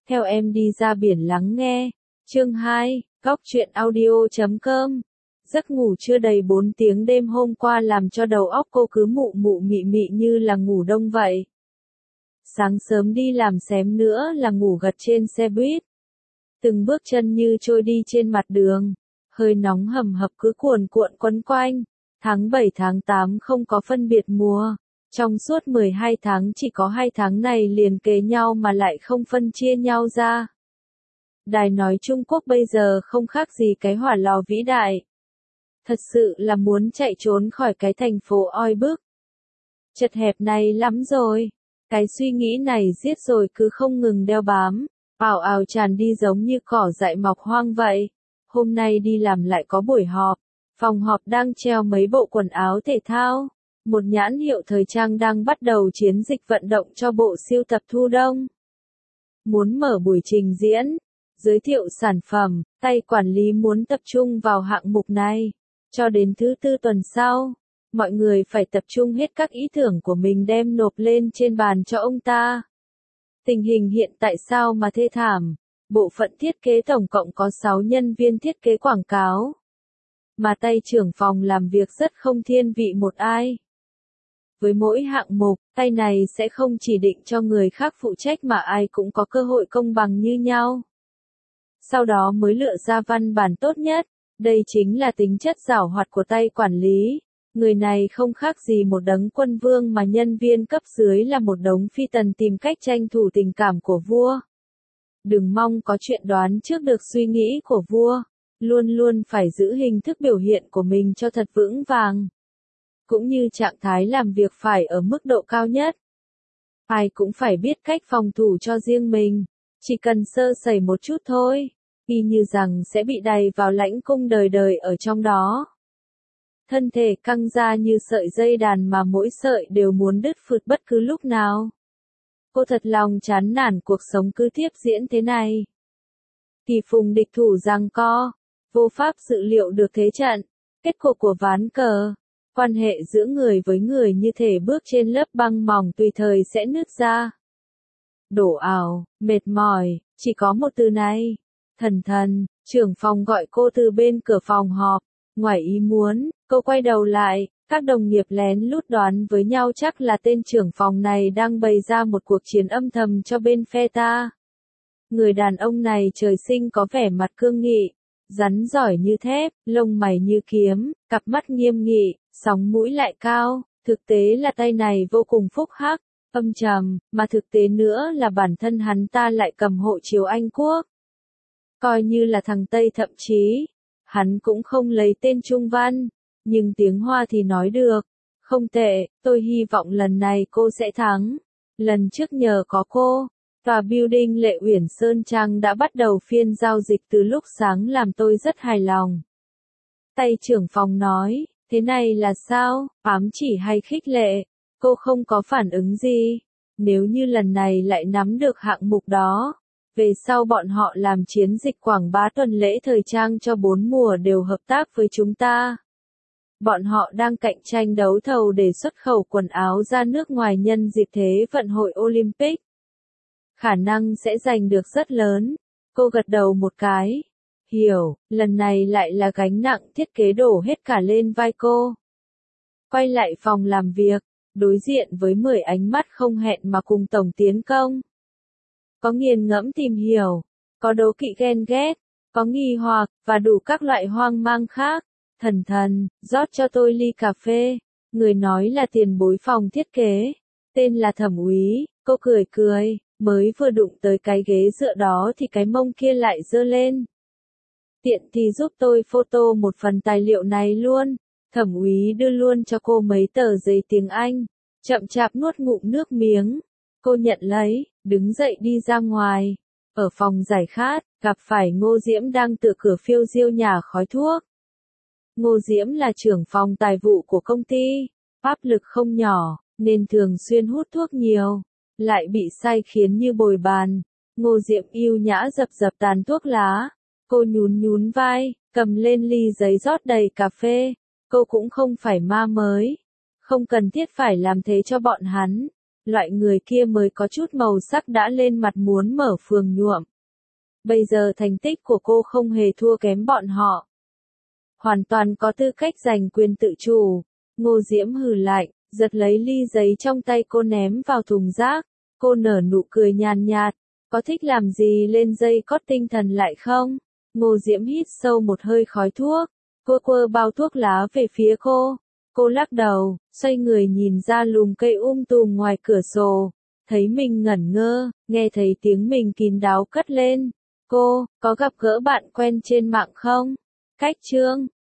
Theo em đi ra biển lắng nghe. Chương 2, Góc truyện audio.com. Giấc ngủ chưa đầy 4 tiếng đêm hôm qua làm cho đầu óc cô cứ mụ mụ mị mị như là ngủ đông vậy. Sáng sớm đi làm xém nữa là ngủ gật trên xe buýt. Từng bước chân như trôi đi trên mặt đường. Hơi nóng hầm hập cứ cuồn cuộn quấn quanh. Tháng 7 tháng 8 không có phân biệt mùa. Trong suốt 12 tháng chỉ có 2 tháng này liền kề nhau mà lại không phân chia nhau ra. Đài nói Trung Quốc bây giờ không khác gì cái hỏa lò vĩ đại. Thật sự là muốn chạy trốn khỏi cái thành phố oi bức. Chật hẹp này lắm rồi. Cái suy nghĩ này giết rồi cứ không ngừng đeo bám. Ào ào tràn đi giống như cỏ dại mọc hoang vậy. Hôm nay đi làm lại có buổi họp. Phòng họp đang treo mấy bộ quần áo thể thao. Một nhãn hiệu thời trang đang bắt đầu chiến dịch vận động cho bộ sưu tập thu đông. Muốn mở buổi trình diễn, giới thiệu sản phẩm, tay quản lý muốn tập trung vào hạng mục này. Cho đến thứ tư tuần sau, mọi người phải tập trung hết các ý tưởng của mình đem nộp lên trên bàn cho ông ta. Tình hình hiện tại sao mà thê thảm? Bộ phận thiết kế tổng cộng có 6 nhân viên thiết kế quảng cáo. Mà tay trưởng phòng làm việc rất không thiên vị một ai. Với mỗi hạng mục, tay này sẽ không chỉ định cho người khác phụ trách mà ai cũng có cơ hội công bằng như nhau. Sau đó mới lựa ra văn bản tốt nhất. Đây chính là tính chất giảo hoạt của tay quản lý. Người này không khác gì một đấng quân vương mà nhân viên cấp dưới là một đống phi tần tìm cách tranh thủ tình cảm của vua. Đừng mong có chuyện đoán trước được suy nghĩ của vua. Luôn luôn phải giữ hình thức biểu hiện của mình cho thật vững vàng. Cũng như trạng thái làm việc phải ở mức độ cao nhất. Ai cũng phải biết cách phòng thủ cho riêng mình. Chỉ cần sơ sẩy một chút thôi. Y như rằng sẽ bị đày vào lãnh cung đời đời ở trong đó. Thân thể căng ra như sợi dây đàn mà mỗi sợi đều muốn đứt phượt bất cứ lúc nào. Cô thật lòng chán nản cuộc sống cứ tiếp diễn thế này. Kỳ phùng địch thủ giằng co, vô pháp dự liệu được thế trận, kết cục của ván cờ. Quan hệ giữa người với người như thể bước trên lớp băng mỏng tùy thời sẽ nứt ra. Đổ ảo, mệt mỏi, chỉ có một từ này. Thần thần, trưởng phòng gọi cô từ bên cửa phòng họp. Ngoài ý muốn, cô quay đầu lại, các đồng nghiệp lén lút đoán với nhau chắc là tên trưởng phòng này đang bày ra một cuộc chiến âm thầm cho bên phe ta. Người đàn ông này trời sinh có vẻ mặt cương nghị, rắn giỏi như thép, lông mày như kiếm, cặp mắt nghiêm nghị, sóng mũi lại cao, thực tế là tay này vô cùng phúc hắc, âm trầm, mà thực tế nữa là bản thân hắn ta lại cầm hộ chiếu Anh Quốc. Coi như là thằng Tây thậm chí, hắn cũng không lấy tên Trung Văn, nhưng tiếng Hoa thì nói được. Không tệ, tôi hy vọng lần này cô sẽ thắng. Lần trước nhờ có cô, tòa building Lệ Uyển Sơn Trang đã bắt đầu phiên giao dịch từ lúc sáng làm tôi rất hài lòng. Tay trưởng phòng nói, thế này là sao, ám chỉ hay khích lệ? Cô không có phản ứng gì. Nếu như lần này lại nắm được hạng mục đó, về sau bọn họ làm chiến dịch quảng bá tuần lễ thời trang cho 4 mùa đều hợp tác với chúng ta. Bọn họ đang cạnh tranh đấu thầu để xuất khẩu quần áo ra nước ngoài nhân dịp Thế vận hội Olympic. Khả năng sẽ giành được rất lớn. Cô gật đầu một cái. Hiểu, lần này lại là gánh nặng thiết kế đổ hết cả lên vai cô. Quay lại phòng làm việc, đối diện với 10 ánh mắt không hẹn mà cùng tổng tiến công. Có nghiền ngẫm tìm hiểu, có đố kỵ ghen ghét, có nghi hoặc, và đủ các loại hoang mang khác. Thần thần, rót cho tôi ly cà phê. Người nói là tiền bối phòng thiết kế. Tên là Thẩm Úy, cô cười cười, mới vừa đụng tới cái ghế dựa đó thì cái mông kia lại giơ lên. Tiện thì giúp tôi photo một phần tài liệu này luôn. Thẩm Úy đưa luôn cho cô mấy tờ giấy tiếng Anh. Chậm chạp nuốt ngụm nước miếng. Cô nhận lấy, đứng dậy đi ra ngoài. Ở phòng giải khát, gặp phải Ngô Diễm đang tựa cửa phiêu diêu nhả khói thuốc. Ngô Diễm là trưởng phòng tài vụ của công ty, áp lực không nhỏ, nên thường xuyên hút thuốc nhiều, lại bị say khiến như bồi bàn. Ngô Diễm yêu nhã dập dập tàn thuốc lá, cô nhún nhún vai, cầm lên ly giấy rót đầy cà phê. Cô cũng không phải ma mới, không cần thiết phải làm thế cho bọn hắn. loại người kia mới có chút màu sắc đã lên mặt muốn mở phường nhuộm. Bây giờ thành tích của cô không hề thua kém bọn họ. Hoàn toàn có tư cách giành quyền tự chủ. Ngô Diễm hừ lại, giật lấy ly giấy trong tay cô ném vào thùng rác. Cô nở nụ cười nhàn nhạt, có thích làm gì lên dây cót tinh thần lại không? Ngô Diễm hít sâu một hơi khói thuốc, cô quơ bao thuốc lá về phía cô. Cô lắc đầu, xoay người nhìn ra lùm cây tùm ngoài cửa sổ, thấy mình ngẩn ngơ, nghe thấy tiếng mình kín đáo cất lên. Cô, có gặp gỡ bạn quen trên mạng không? Cách chương